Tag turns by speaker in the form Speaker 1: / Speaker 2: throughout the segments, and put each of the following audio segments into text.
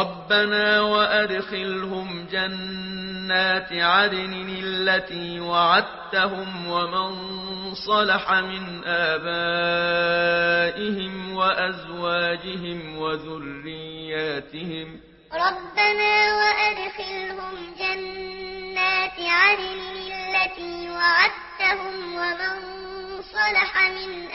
Speaker 1: ربنا وأدخلهم جنات عدن التي وعدتهم ومن صلح من آبائهم وأزواجهم وذرياتهم
Speaker 2: ربنا وأدخلهم جنات عدن التي وعدتهم ومن صلح من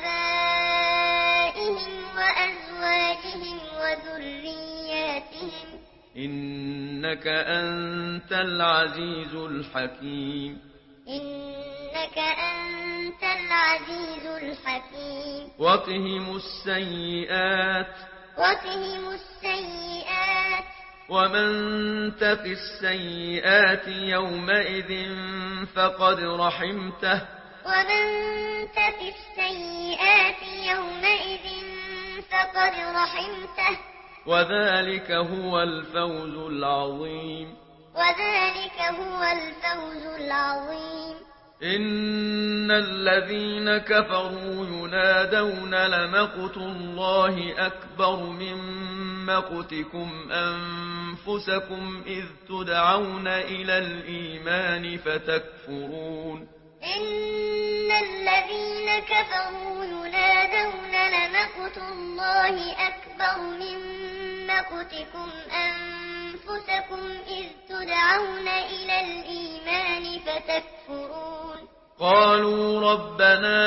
Speaker 2: آبائهم وأزواجهم وذرياتهم
Speaker 1: إنك أنت العزيز الحكيم
Speaker 2: إنك أنت العزيز الحكيم
Speaker 1: وقهم السيئات
Speaker 2: وقهم السيئات
Speaker 1: ومن تق السيئات يومئذ فقد رحمته
Speaker 2: ومن تق السيئات يومئذ فقد رحمته
Speaker 1: وذلك هو الفوز العظيم
Speaker 2: وذلك هو الفوز العظيم
Speaker 1: إن الذين كفروا ينادون لمقت الله أكبر من مقتكم أنفسكم إذ تدعون إلى الإيمان فتكفرون
Speaker 2: إن الذين كفروا ينادون لمقت الله أكبر من مقتكم أنفسكم إذ تدعون إلى الإيمان فتكفرون
Speaker 1: قالوا ربنا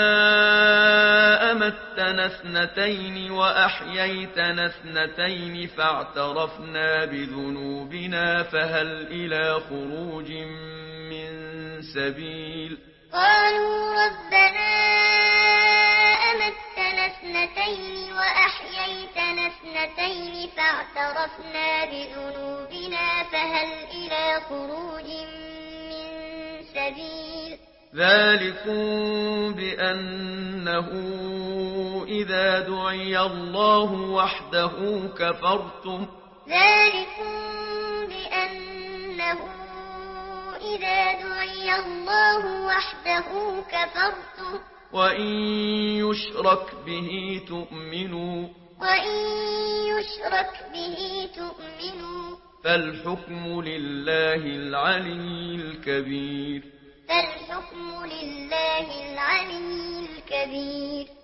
Speaker 1: أمتنا اثنتين وأحييتنا اثنتين فاعترفنا بذنوبنا فهل إلى خروج من سبيل
Speaker 2: قالوا ربنا أمتنا اثنتين وأحييتنا اثنتين فاعترفنا بذنوبنا فهل إلى خروج من سبيل
Speaker 1: ذلكم بأنه إذا دعي الله وحده كفرتم
Speaker 2: ذلكم بأنه إذا دعي الله وحده كفرتم
Speaker 1: وإن يشرك به تؤمنوا
Speaker 2: وإن يشرك به تؤمنوا
Speaker 1: فالحكم لله العلي الكبير
Speaker 2: فالحكم لله العلي الكبير